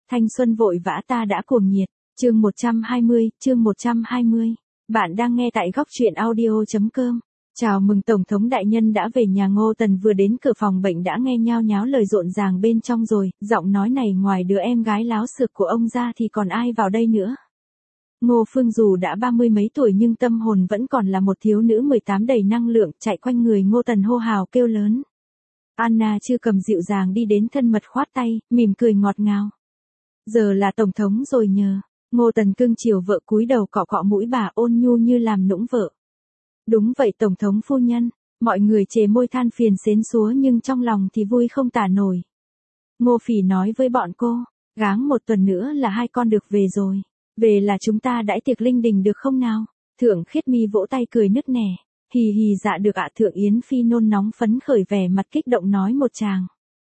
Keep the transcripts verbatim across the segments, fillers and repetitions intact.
Thanh xuân vội vã ta đã cuồng nhiệt. Chương một trăm hai mươi, chương một trăm hai mươi. Bạn đang nghe tại góc truyện audio chấm com. Chào mừng Tổng thống đại nhân đã về nhà. Ngô Tần vừa đến cửa phòng bệnh đã nghe nhao nháo lời rộn ràng bên trong rồi, giọng nói này ngoài đứa em gái láo xược của ông ra thì còn ai vào đây nữa. Ngô Phương dù đã ba mươi mấy tuổi nhưng tâm hồn vẫn còn là một thiếu nữ mười tám đầy năng lượng, chạy quanh người Ngô Tần hô hào kêu lớn. Anna chưa cầm dịu dàng đi đến thân mật khoát tay, mỉm cười ngọt ngào. Giờ là Tổng thống rồi nhờ. Ngô Tần cưng chiều vợ cúi đầu cọ cọ mũi bà ôn nhu như làm nũng vợ. Đúng vậy Tổng thống phu nhân, mọi người chề môi than phiền xến xúa nhưng trong lòng thì vui không tả nổi. Ngô Phỉ nói với bọn cô, gáng một tuần nữa là hai con được về rồi. Về là chúng ta đãi tiệc linh đình được không nào? Thượng Khiết Mi vỗ tay cười nức nẻ. Hì hì dạ được ạ. Thượng Yến Phi nôn nóng phấn khởi vẻ mặt kích động nói một tràng.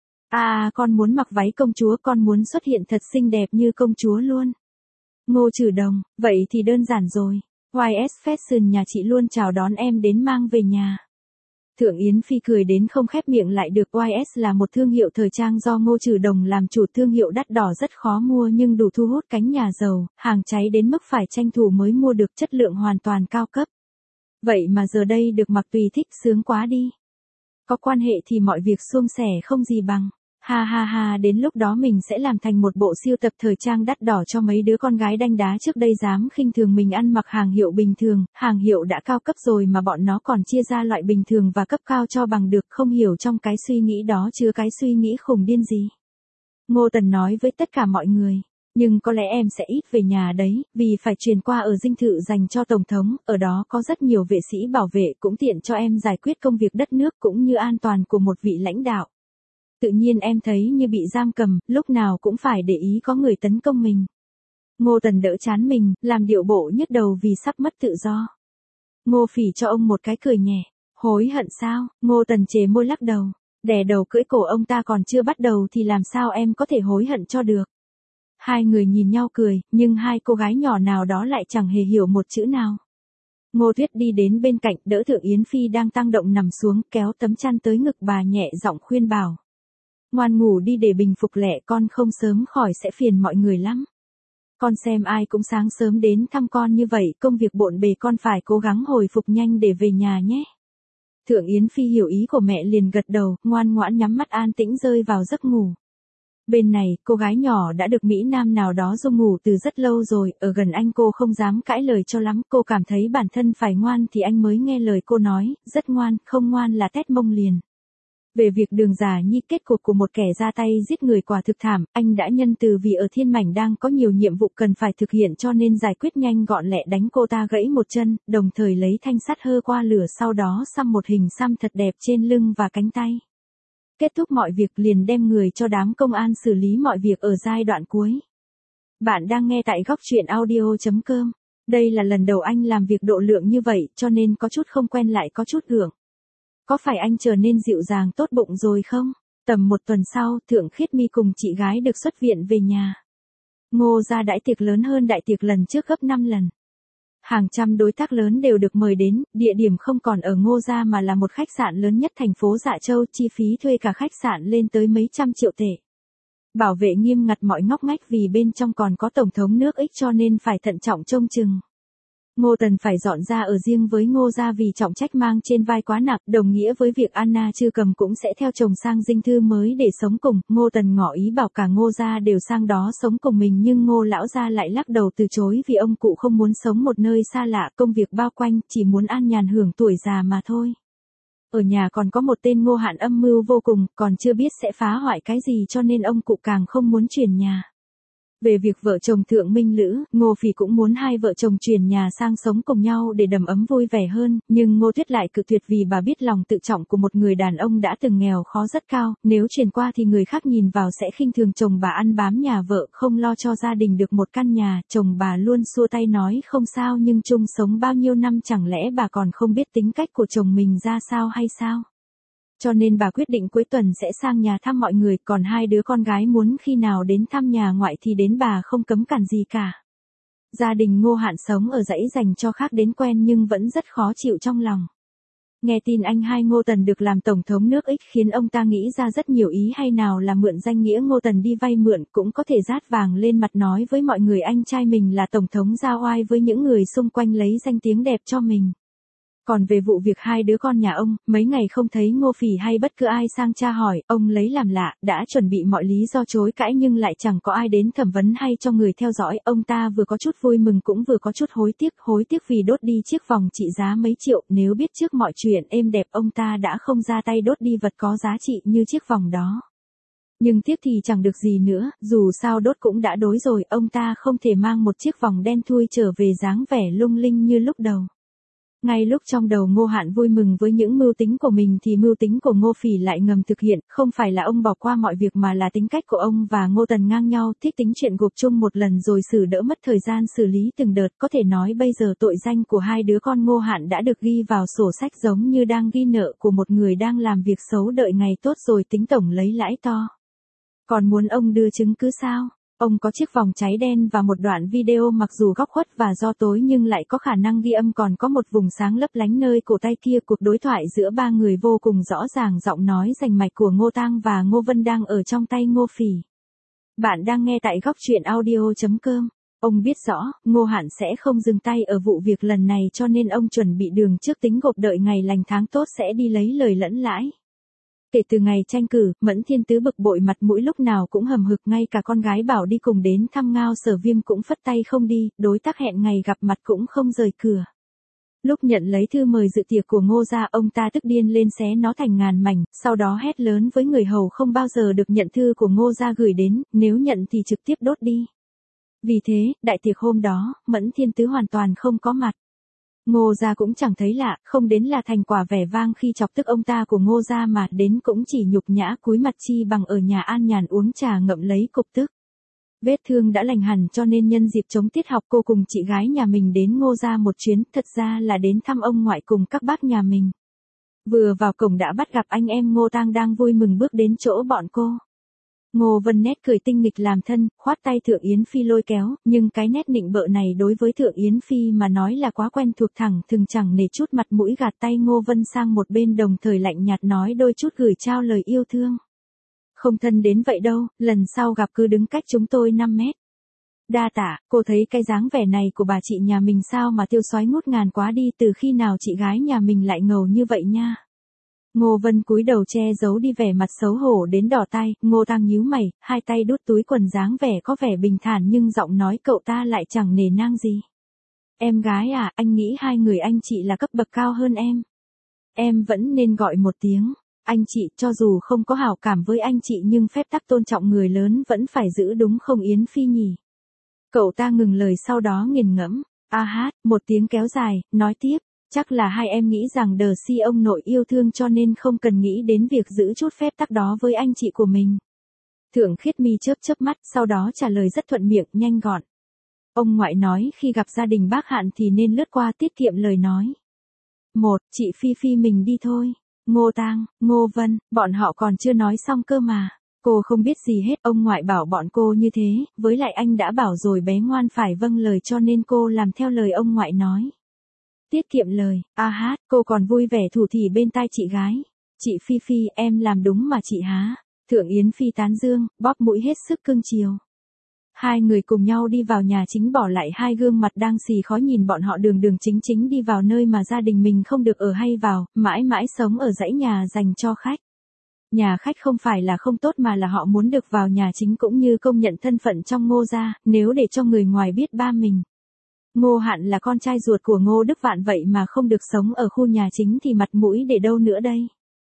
À con muốn mặc váy công chúa, con muốn xuất hiện thật xinh đẹp như công chúa luôn. Ngô Trử Đồng, vậy thì đơn giản rồi. Y S Fashion nhà chị luôn chào đón em đến mang về nhà. Thượng Yến Phi cười đến không khép miệng lại được. Y S là một thương hiệu thời trang do Ngô Trử Đồng làm chủ, thương hiệu đắt đỏ rất khó mua nhưng đủ thu hút cánh nhà giàu, hàng cháy đến mức phải tranh thủ mới mua được, chất lượng hoàn toàn cao cấp. Vậy mà giờ đây được mặc tùy thích, sướng quá đi. Có quan hệ thì mọi việc suôn sẻ không gì bằng. Ha ha ha, đến lúc đó mình sẽ làm thành một bộ siêu tập thời trang đắt đỏ cho mấy đứa con gái đanh đá trước đây dám khinh thường mình ăn mặc hàng hiệu bình thường, hàng hiệu đã cao cấp rồi mà bọn nó còn chia ra loại bình thường và cấp cao cho bằng được, không hiểu trong cái suy nghĩ đó chứa cái suy nghĩ khùng điên gì. Ngô Tần nói với tất cả mọi người, nhưng có lẽ em sẽ ít về nhà đấy, vì phải truyền qua ở dinh thự dành cho Tổng thống, ở đó có rất nhiều vệ sĩ bảo vệ, cũng tiện cho em giải quyết công việc đất nước cũng như an toàn của một vị lãnh đạo. Tự nhiên em thấy như bị giam cầm, lúc nào cũng phải để ý có người tấn công mình. Ngô Tần đỡ chán mình, làm điệu bộ nhức đầu vì sắp mất tự do. Ngô Phỉ cho ông một cái cười nhẹ. Hối hận sao? Ngô Tần chề môi lắc đầu. Đè đầu cưỡi cổ ông ta còn chưa bắt đầu thì làm sao em có thể hối hận cho được. Hai người nhìn nhau cười, nhưng hai cô gái nhỏ nào đó lại chẳng hề hiểu một chữ nào. Ngô Tuyết đi đến bên cạnh, đỡ Thượng Yến Phi đang tăng động nằm xuống, kéo tấm chăn tới ngực bà nhẹ giọng khuyên bảo. Ngoan ngủ đi để bình phục lẹ, con không sớm khỏi sẽ phiền mọi người lắm. Con xem ai cũng sáng sớm đến thăm con như vậy, công việc bộn bề con phải cố gắng hồi phục nhanh để về nhà nhé. Thượng Yến Phi hiểu ý của mẹ liền gật đầu, ngoan ngoãn nhắm mắt an tĩnh rơi vào giấc ngủ. Bên này, cô gái nhỏ đã được Mỹ Nam nào đó du ngủ từ rất lâu rồi, ở gần anh cô không dám cãi lời cho lắm, cô cảm thấy bản thân phải ngoan thì anh mới nghe lời cô nói, rất ngoan, không ngoan là tét mông liền. Về việc Đường Giả Nhi, kết cục của một kẻ ra tay giết người quả thực thảm, anh đã nhân từ vì ở Thiên Mảnh đang có nhiều nhiệm vụ cần phải thực hiện cho nên giải quyết nhanh gọn lẹ đánh cô ta gãy một chân, đồng thời lấy thanh sắt hơ qua lửa, sau đó xăm một hình xăm thật đẹp trên lưng và cánh tay. Kết thúc mọi việc liền đem người cho đám công an xử lý mọi việc ở giai đoạn cuối. Bạn đang nghe tại góc truyện audio chấm com. Đây là lần đầu anh làm việc độ lượng như vậy cho nên có chút không quen lại có chút gượng. Có phải anh trở nên dịu dàng tốt bụng rồi không? Tầm một tuần sau, Thượng Khiết Mi cùng chị gái được xuất viện về nhà. Ngô gia đãi tiệc lớn hơn đại tiệc lần trước gấp năm lần. Hàng trăm đối tác lớn đều được mời đến, địa điểm không còn ở Ngô gia mà là một khách sạn lớn nhất thành phố Dạ Châu, chi phí thuê cả khách sạn lên tới mấy trăm triệu tệ. Bảo vệ nghiêm ngặt mọi ngóc ngách vì bên trong còn có Tổng thống nước Ích cho nên phải thận trọng trông chừng. Ngô Tần phải dọn ra ở riêng với Ngô gia vì trọng trách mang trên vai quá nặng, đồng nghĩa với việc Anna Trư Cầm cũng sẽ theo chồng sang dinh thư mới để sống cùng. Ngô Tần ngỏ ý bảo cả Ngô gia đều sang đó sống cùng mình nhưng Ngô lão gia lại lắc đầu từ chối vì ông cụ không muốn sống một nơi xa lạ, công việc bao quanh, chỉ muốn an nhàn hưởng tuổi già mà thôi. Ở nhà còn có một tên Ngô Hạn âm mưu vô cùng, còn chưa biết sẽ phá hoại cái gì cho nên ông cụ càng không muốn chuyển nhà. Về việc vợ chồng Thượng Minh Lữ, Ngô Phỉ cũng muốn hai vợ chồng chuyển nhà sang sống cùng nhau để đầm ấm vui vẻ hơn, nhưng Ngô Tuyết lại cự tuyệt vì bà biết lòng tự trọng của một người đàn ông đã từng nghèo khó rất cao, nếu chuyển qua thì người khác nhìn vào sẽ khinh thường chồng bà ăn bám nhà vợ, không lo cho gia đình được một căn nhà, chồng bà luôn xua tay nói không sao nhưng chung sống bao nhiêu năm chẳng lẽ bà còn không biết tính cách của chồng mình ra sao hay sao? Cho nên bà quyết định cuối tuần sẽ sang nhà thăm mọi người, còn hai đứa con gái muốn khi nào đến thăm nhà ngoại thì đến, bà không cấm cản gì cả. Gia đình Ngô Hạn sống ở dãy dành cho khác đến quen nhưng vẫn rất khó chịu trong lòng. Nghe tin anh hai Ngô Tần được làm tổng thống nước X khiến ông ta nghĩ ra rất nhiều ý, hay nào là mượn danh nghĩa Ngô Tần đi vay mượn, cũng có thể rát vàng lên mặt nói với mọi người anh trai mình là tổng thống, ra oai với những người xung quanh lấy danh tiếng đẹp cho mình. Còn về vụ việc hai đứa con nhà ông, mấy ngày không thấy Ngô Phỉ hay bất cứ ai sang tra hỏi, ông lấy làm lạ, đã chuẩn bị mọi lý do chối cãi nhưng lại chẳng có ai đến thẩm vấn hay cho người theo dõi. Ông ta vừa có chút vui mừng cũng vừa có chút hối tiếc, hối tiếc vì đốt đi chiếc vòng trị giá mấy triệu, nếu biết trước mọi chuyện êm đẹp ông ta đã không ra tay đốt đi vật có giá trị như chiếc vòng đó. Nhưng tiếc thì chẳng được gì nữa, dù sao đốt cũng đã đối rồi, ông ta không thể mang một chiếc vòng đen thui trở về dáng vẻ lung linh như lúc đầu. Ngay lúc trong đầu Ngô Hạn vui mừng với những mưu tính của mình thì mưu tính của Ngô Phỉ lại ngầm thực hiện, không phải là ông bỏ qua mọi việc mà là tính cách của ông và Ngô Tần ngang nhau, thích tính chuyện gộp chung một lần rồi xử đỡ mất thời gian xử lý từng đợt. Có thể nói bây giờ tội danh của hai đứa con Ngô Hạn đã được ghi vào sổ sách giống như đang ghi nợ của một người đang làm việc xấu đợi ngày tốt rồi tính tổng lấy lãi to. Còn muốn ông đưa chứng cứ sao? Ông có chiếc vòng cháy đen và một đoạn video mặc dù góc khuất và do tối nhưng lại có khả năng ghi âm, còn có một vùng sáng lấp lánh nơi cổ tay kia. Cuộc đối thoại giữa ba người vô cùng rõ ràng, giọng nói rành mạch của Ngô Tang và Ngô Vân đang ở trong tay Ngô Phỉ. Bạn đang nghe tại góc truyện audio chấm com. Ông biết rõ, Ngô Hạn sẽ không dừng tay ở vụ việc lần này cho nên ông chuẩn bị đường trước, tính gộp đợi ngày lành tháng tốt sẽ đi lấy lời lẫn lãi. Kể từ ngày tranh cử, Mẫn Thiên Tứ bực bội, mặt mũi lúc nào cũng hầm hực, ngay cả con gái bảo đi cùng đến thăm Ngao Sở Viêm cũng phất tay không đi, đối tác hẹn ngày gặp mặt cũng không rời cửa. Lúc nhận lấy thư mời dự tiệc của Ngô gia, ông ta tức điên lên xé nó thành ngàn mảnh, sau đó hét lớn với người hầu không bao giờ được nhận thư của Ngô gia gửi đến, nếu nhận thì trực tiếp đốt đi. Vì thế, đại tiệc hôm đó, Mẫn Thiên Tứ hoàn toàn không có mặt. Ngô gia cũng chẳng thấy lạ, không đến là thành quả vẻ vang khi chọc tức ông ta của Ngô gia, mà đến cũng chỉ nhục nhã cúi mặt chi bằng ở nhà an nhàn uống trà ngậm lấy cục tức. Vết thương đã lành hẳn cho nên nhân dịp chống tiết học cô cùng chị gái nhà mình đến Ngô gia một chuyến, thật ra là đến thăm ông ngoại cùng các bác nhà mình. Vừa vào cổng đã bắt gặp anh em Ngô Tang đang vui mừng bước đến chỗ bọn cô. Ngô Vân nét cười tinh nghịch làm thân, khoát tay Thượng Yến Phi lôi kéo, nhưng cái nét nịnh bợ này đối với Thượng Yến Phi mà nói là quá quen thuộc, thẳng thừng chẳng nể chút mặt mũi gạt tay Ngô Vân sang một bên, đồng thời lạnh nhạt nói đôi chút gửi trao lời yêu thương. Không thân đến vậy đâu, lần sau gặp cứ đứng cách chúng tôi năm mét. Đa tạ, cô thấy cái dáng vẻ này của bà chị nhà mình sao mà tiêu xoái ngút ngàn quá đi, từ khi nào chị gái nhà mình lại ngầu như vậy nha. Ngô Vân cúi đầu che giấu đi vẻ mặt xấu hổ đến đỏ tai. Ngô Tang nhíu mày, hai tay đút túi quần, dáng vẻ có vẻ bình thản nhưng giọng nói cậu ta lại chẳng nể nang gì. Em gái à, anh nghĩ hai người anh chị là cấp bậc cao hơn em. Em vẫn nên gọi một tiếng anh chị, cho dù không có hảo cảm với anh chị nhưng phép tắc tôn trọng người lớn vẫn phải giữ, đúng không Yến Phi nhỉ? Cậu ta ngừng lời sau đó nghiền ngẫm. A hát, một tiếng kéo dài, nói tiếp. Chắc là hai em nghĩ rằng đờ si ông nội yêu thương cho nên không cần nghĩ đến việc giữ chút phép tắc đó với anh chị của mình. Thượng Khiết Mi chớp chớp mắt, sau đó trả lời rất thuận miệng, nhanh gọn. Ông ngoại nói khi gặp gia đình bác Hạn thì nên lướt qua, tiết kiệm lời nói. Một, chị Phi Phi mình đi thôi. Ngô Tang, Ngô Vân, bọn họ còn chưa nói xong cơ mà. Cô không biết gì hết, ông ngoại bảo bọn cô như thế, với lại anh đã bảo rồi bé ngoan phải vâng lời cho nên cô làm theo lời ông ngoại nói. Tiết kiệm lời, a hát, cô còn vui vẻ thủ thỉ bên tai chị gái. Chị Phi Phi, em làm đúng mà chị há. Thượng Yến Phi tán dương, bóp mũi hết sức cưng chiều. Hai người cùng nhau đi vào nhà chính, bỏ lại hai gương mặt đang xì khó nhìn bọn họ đường đường chính chính đi vào nơi mà gia đình mình không được ở hay vào, mãi mãi sống ở dãy nhà dành cho khách. Nhà khách không phải là không tốt mà là họ muốn được vào nhà chính cũng như công nhận thân phận trong Ngô gia, nếu để cho người ngoài biết ba mình. Ngô Hạn là con trai ruột của Ngô Đức Vạn vậy mà không được sống ở khu nhà chính thì mặt mũi để đâu nữa đây.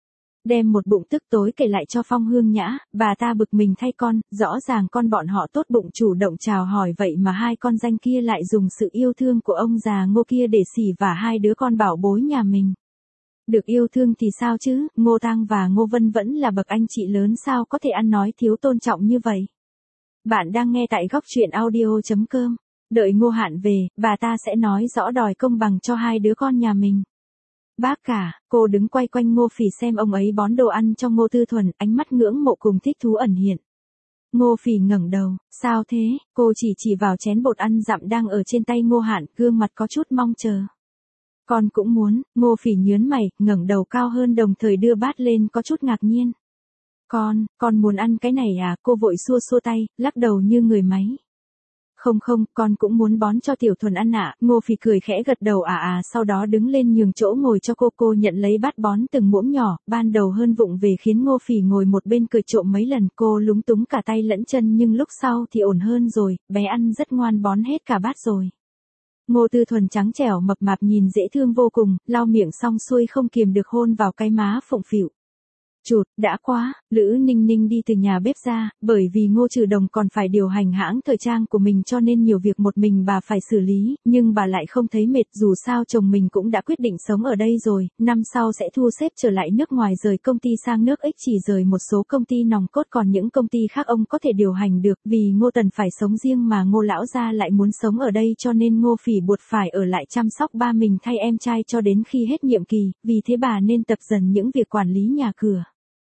Đem một bụng tức tối kể lại cho Phong Hương Nhã, bà ta bực mình thay con, rõ ràng con bọn họ tốt bụng chủ động chào hỏi vậy mà hai con danh kia lại dùng sự yêu thương của ông già Ngô kia để xỉ vả hai đứa con bảo bối nhà mình. Được yêu thương thì sao chứ, Ngô Tang và Ngô Vân vẫn là bậc anh chị lớn, sao có thể ăn nói thiếu tôn trọng như vậy. Bạn đang nghe tại góc truyện audio chấm com. Đợi Ngô Hạn về, bà ta sẽ nói rõ đòi công bằng cho hai đứa con nhà mình. Bác cả, cô đứng quay quanh Ngô Phỉ xem ông ấy bón đồ ăn cho Ngô Tư Thuần, ánh mắt ngưỡng mộ cùng thích thú ẩn hiện. Ngô Phỉ ngẩng đầu, sao thế, cô chỉ chỉ vào chén bột ăn dặm đang ở trên tay Ngô Hạn, gương mặt có chút mong chờ. Con cũng muốn, Ngô Phỉ nhớn mày, ngẩng đầu cao hơn đồng thời đưa bát lên có chút ngạc nhiên. Con, con muốn ăn cái này à? Cô vội xua xua tay, lắc đầu như người máy. Không không, con cũng muốn bón cho Tiểu Thuần ăn ạ. Ngô Phỉ cười khẽ gật đầu à à, sau đó đứng lên nhường chỗ ngồi cho cô. Cô nhận lấy bát bón từng muỗng nhỏ, ban đầu hơn vụng về khiến Ngô Phỉ ngồi một bên cười trộm mấy lần. Cô lúng túng cả tay lẫn chân nhưng lúc sau thì ổn hơn rồi, bé ăn rất ngoan bón hết cả bát rồi. Ngô Tư Thuần trắng trẻo mập mạp nhìn dễ thương vô cùng, lau miệng xong xuôi không kiềm được hôn vào cái má phụng phịu. Chụt, đã quá, Lữ Ninh Ninh đi từ nhà bếp ra, bởi vì Ngô Trừ Đồng còn phải điều hành hãng thời trang của mình cho nên nhiều việc một mình bà phải xử lý, nhưng bà lại không thấy mệt dù sao chồng mình cũng đã quyết định sống ở đây rồi, năm sau sẽ thu xếp trở lại nước ngoài rời công ty sang nước X chỉ rời một số công ty nòng cốt còn những công ty khác ông có thể điều hành được vì Ngô Tần phải sống riêng mà Ngô Lão gia lại muốn sống ở đây cho nên Ngô Phỉ buộc phải ở lại chăm sóc ba mình thay em trai cho đến khi hết nhiệm kỳ, vì thế bà nên tập dần những việc quản lý nhà cửa.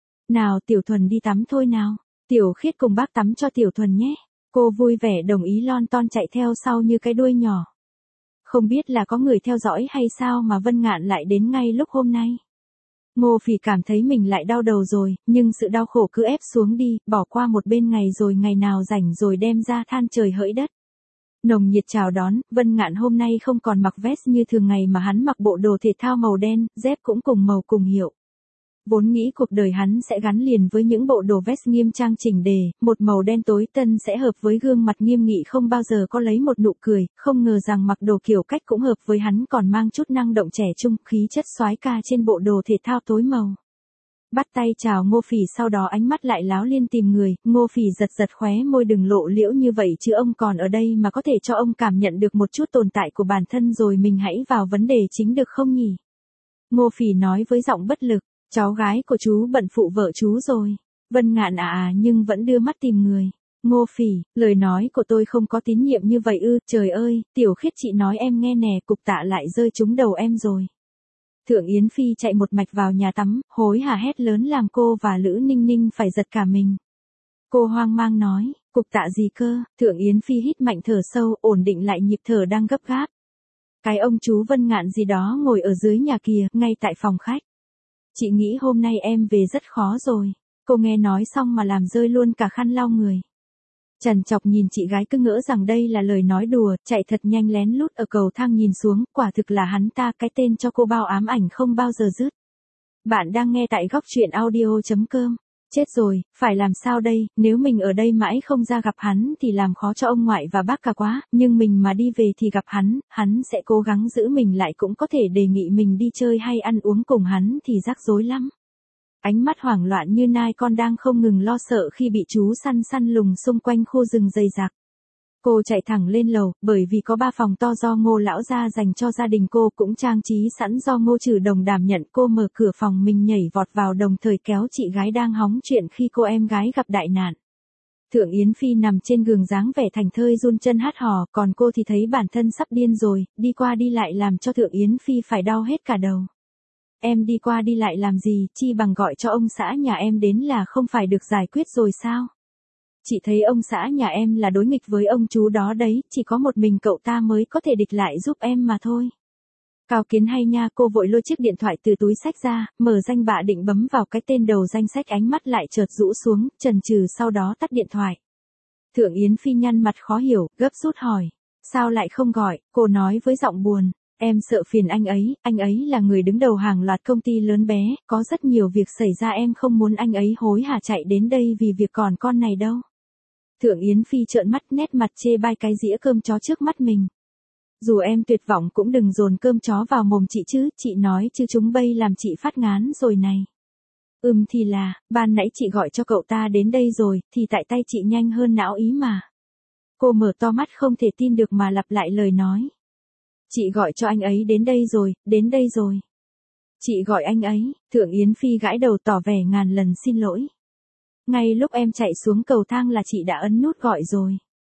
Nào Tiểu Thuần đi tắm thôi nào, Tiểu Khiết cùng bác tắm cho Tiểu Thuần nhé. Cô vui vẻ đồng ý lon ton chạy theo sau như cái đuôi nhỏ. Không biết là có người theo dõi hay sao mà Vân Ngạn lại đến ngay lúc hôm nay. Ngô Phỉ cảm thấy mình lại đau đầu rồi, nhưng sự đau khổ cứ ép xuống đi, bỏ qua một bên ngày rồi ngày nào rảnh rồi đem ra than trời hỡi đất. Nồng nhiệt chào đón, Vân Ngạn hôm nay không còn mặc vest như thường ngày mà hắn mặc bộ đồ thể thao màu đen, dép cũng cùng màu cùng hiệu. Vốn nghĩ cuộc đời hắn sẽ gắn liền với những bộ đồ vest nghiêm trang chỉnh đề, một màu đen tối tân sẽ hợp với gương mặt nghiêm nghị không bao giờ có lấy một nụ cười, không ngờ rằng mặc đồ kiểu cách cũng hợp với hắn còn mang chút năng động trẻ trung, khí chất soái ca trên bộ đồ thể thao tối màu. Bắt tay chào Ngô Phỉ sau đó ánh mắt lại láo liên tìm người, Ngô Phỉ giật giật khóe môi đừng lộ liễu như vậy chứ ông còn ở đây mà có thể cho ông cảm nhận được một chút tồn tại của bản thân rồi mình hãy vào vấn đề chính được không nhỉ? Ngô Phỉ nói với giọng bất lực. Cháu gái của chú bận phụ vợ chú rồi. Vân Ngạn à à nhưng vẫn đưa mắt tìm người. Ngô Phỉ, lời nói của tôi không có tín nhiệm như vậy ư, trời ơi, Tiểu Khiết chị nói em nghe nè, cục tạ lại rơi trúng đầu em rồi. Thượng Yến Phi chạy một mạch vào nhà tắm, hối hả hét lớn làm cô và Lữ Ninh Ninh phải giật cả mình. Cô hoang mang nói, cục tạ gì cơ, Thượng Yến Phi hít mạnh thở sâu, ổn định lại nhịp thở đang gấp gáp. Cái ông chú Vân Ngạn gì đó ngồi ở dưới nhà kìa, ngay tại phòng khách. Chị nghĩ hôm nay em về rất khó rồi. Cô nghe nói xong mà làm rơi luôn cả khăn lau người. Trần Chọc nhìn chị gái cứ ngỡ rằng đây là lời nói đùa, chạy thật nhanh lén lút ở cầu thang nhìn xuống, quả thực là hắn ta cái tên cho cô bao ám ảnh không bao giờ dứt. Bạn đang nghe tại góc truyện audio chấm com. Chết rồi, phải làm sao đây, nếu mình ở đây mãi không ra gặp hắn thì làm khó cho ông ngoại và bác cả quá, nhưng mình mà đi về thì gặp hắn, hắn sẽ cố gắng giữ mình lại cũng có thể đề nghị mình đi chơi hay ăn uống cùng hắn thì rắc rối lắm. Ánh mắt hoảng loạn như nai con đang không ngừng lo sợ khi bị chú săn săn lùng xung quanh khu rừng dày đặc. Cô chạy thẳng lên lầu, bởi vì có ba phòng to do Ngô lão gia dành cho gia đình cô cũng trang trí sẵn do Ngô Trừ Đồng đảm nhận. Cô mở cửa phòng mình nhảy vọt vào đồng thời kéo chị gái đang hóng chuyện khi cô em gái gặp đại nạn. Thượng Yến Phi nằm trên giường dáng vẻ thành thơi run chân hát hò, còn cô thì thấy bản thân sắp điên rồi, đi qua đi lại làm cho Thượng Yến Phi phải đau hết cả đầu. Em đi qua đi lại làm gì, chi bằng gọi cho ông xã nhà em đến là không phải được giải quyết rồi sao? Chị thấy ông xã nhà em là đối nghịch với ông chú đó đấy, chỉ có một mình cậu ta mới có thể địch lại giúp em mà thôi. Cao kiến hay nha, cô vội lôi chiếc điện thoại từ túi sách ra, mở danh bạ định bấm vào cái tên đầu danh sách ánh mắt lại chợt rũ xuống, chần chừ sau đó tắt điện thoại. Thượng Yến Phi nhăn mặt khó hiểu, gấp rút hỏi. Sao lại không gọi, cô nói với giọng buồn. Em sợ phiền anh ấy, anh ấy là người đứng đầu hàng loạt công ty lớn bé, có rất nhiều việc xảy ra em không muốn anh ấy hối hả chạy đến đây vì việc còn con này đâu. Thượng Yến Phi trợn mắt nét mặt chê bai cái dĩa cơm chó trước mắt mình. Dù em tuyệt vọng cũng đừng dồn cơm chó vào mồm chị chứ, chị nói chứ chúng bây làm chị phát ngán rồi này. Ừm thì là, ban nãy chị gọi cho cậu ta đến đây rồi, thì tại tay chị nhanh hơn não ý mà. Cô mở to mắt không thể tin được mà lặp lại lời nói. Chị gọi cho anh ấy đến đây rồi, đến đây rồi. Chị gọi anh ấy, Thượng Yến Phi gãi đầu tỏ vẻ ngàn lần xin lỗi. Ngay lúc em chạy xuống cầu thang là chị đã ấn nút gọi rồi.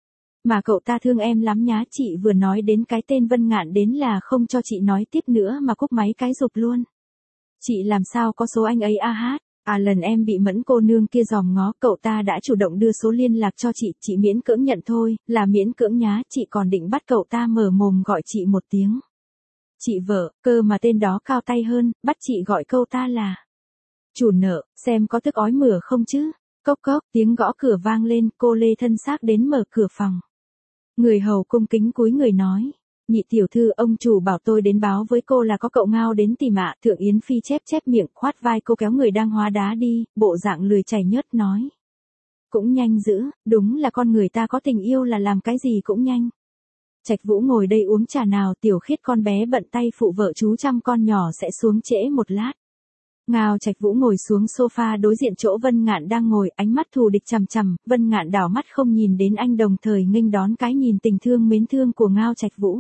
Mà cậu ta thương em lắm nhá, chị vừa nói đến cái tên Vân Ngạn đến là không cho chị nói tiếp nữa mà cúp máy cái rụp luôn. Chị làm sao có số anh ấy a hát, à lần em bị Mẫn cô nương kia dòm ngó, cậu ta đã chủ động đưa số liên lạc cho chị, chị miễn cưỡng nhận thôi, là miễn cưỡng nhá, chị còn định bắt cậu ta mở mồm gọi chị một tiếng. Chị vợ, cơ mà tên đó cao tay hơn, bắt chị gọi câu ta là chủ nợ, xem có tức ói mửa không chứ. Cốc cốc, tiếng gõ cửa vang lên, cô lê thân xác đến mở cửa phòng. Người hầu cung kính cúi người nói. Nhị tiểu thư, ông chủ bảo tôi đến báo với cô là có cậu Ngao đến tìm ạ. Thượng Yến Phi chép chép miệng, khoát vai cô kéo người đang hóa đá đi, bộ dạng lười chảy nhớt nói. Cũng nhanh dữ, đúng là con người ta có tình yêu là làm cái gì cũng nhanh. Trạch Vũ ngồi đây uống trà nào, Tiểu Khiết con bé bận tay phụ vợ chú chăm con nhỏ sẽ xuống trễ một lát. Ngao Trạch Vũ ngồi xuống sofa đối diện chỗ Vân Ngạn đang ngồi, ánh mắt thù địch chằm chằm, Vân Ngạn đảo mắt không nhìn đến anh, đồng thời nghênh đón cái nhìn tình thương mến thương của Ngao Trạch Vũ.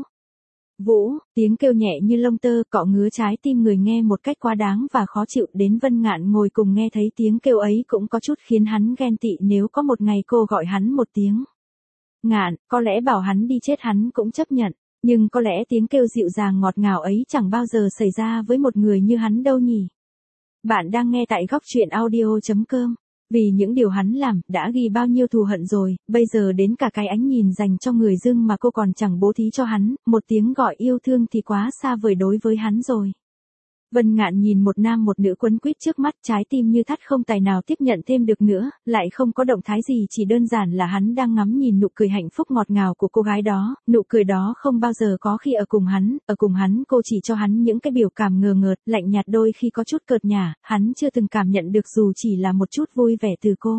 Vũ, tiếng kêu nhẹ như lông tơ, cọ ngứa trái tim người nghe một cách quá đáng và khó chịu, đến Vân Ngạn ngồi cùng nghe thấy tiếng kêu ấy cũng có chút khiến hắn ghen tị, nếu có một ngày cô gọi hắn một tiếng Ngạn, có lẽ bảo hắn đi chết hắn cũng chấp nhận, nhưng có lẽ tiếng kêu dịu dàng ngọt ngào ấy chẳng bao giờ xảy ra với một người như hắn đâu nhỉ. Bạn đang nghe tại góc truyện audio chấm com. Vì những điều hắn làm, đã ghi bao nhiêu thù hận rồi, bây giờ đến cả cái ánh nhìn dành cho người dưng mà cô còn chẳng bố thí cho hắn, một tiếng gọi yêu thương thì quá xa vời đối với hắn rồi. Vân Ngạn nhìn một nam một nữ quấn quýt trước mắt, trái tim như thắt không tài nào tiếp nhận thêm được nữa, lại không có động thái gì, chỉ đơn giản là hắn đang ngắm nhìn nụ cười hạnh phúc ngọt ngào của cô gái đó, nụ cười đó không bao giờ có khi ở cùng hắn, ở cùng hắn cô chỉ cho hắn những cái biểu cảm ngờ ngợt, lạnh nhạt, đôi khi có chút cợt nhả, hắn chưa từng cảm nhận được dù chỉ là một chút vui vẻ từ cô.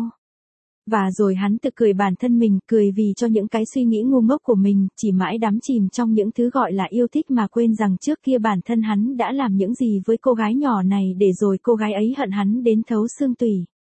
Và rồi hắn tự cười bản thân mình, cười vì cho những cái suy nghĩ ngu ngốc của mình, chỉ mãi đắm chìm trong những thứ gọi là yêu thích mà quên rằng trước kia bản thân hắn đã làm những gì với cô gái nhỏ này để rồi cô gái ấy hận hắn đến thấu xương tủy.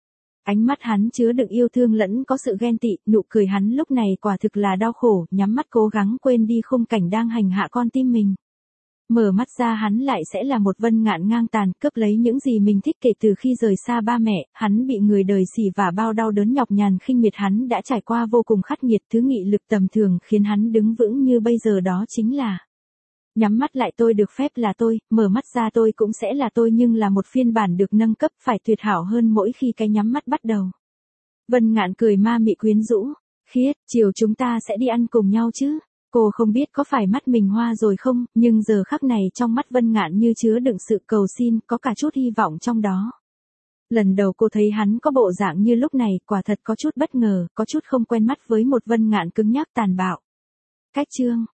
Ánh mắt hắn chứa đựng yêu thương lẫn có sự ghen tị, nụ cười hắn lúc này quả thực là đau khổ, nhắm mắt cố gắng quên đi khung cảnh đang hành hạ con tim mình. Mở mắt ra hắn lại sẽ là một Vân Ngạn ngang tàn, cướp lấy những gì mình thích kể từ khi rời xa ba mẹ, hắn bị người đời xỉ vả bao đau đớn nhọc nhằn khinh miệt, hắn đã trải qua vô cùng khắc nghiệt, thứ nghị lực tầm thường khiến hắn đứng vững như bây giờ đó chính là nhắm mắt lại tôi được phép là tôi, mở mắt ra tôi cũng sẽ là tôi, nhưng là một phiên bản được nâng cấp, phải tuyệt hảo hơn mỗi khi cái nhắm mắt bắt đầu. Vân Ngạn cười ma mị quyến rũ. Khiết, chiều chúng ta sẽ đi ăn cùng nhau chứ? Cô không biết có phải mắt mình hoa rồi không, nhưng giờ khắc này trong mắt Vân Ngạn như chứa đựng sự cầu xin, có cả chút hy vọng trong đó. Lần đầu cô thấy hắn có bộ dạng như lúc này, quả thật có chút bất ngờ, có chút không quen mắt với một Vân Ngạn cứng nhắc tàn bạo. Cách chương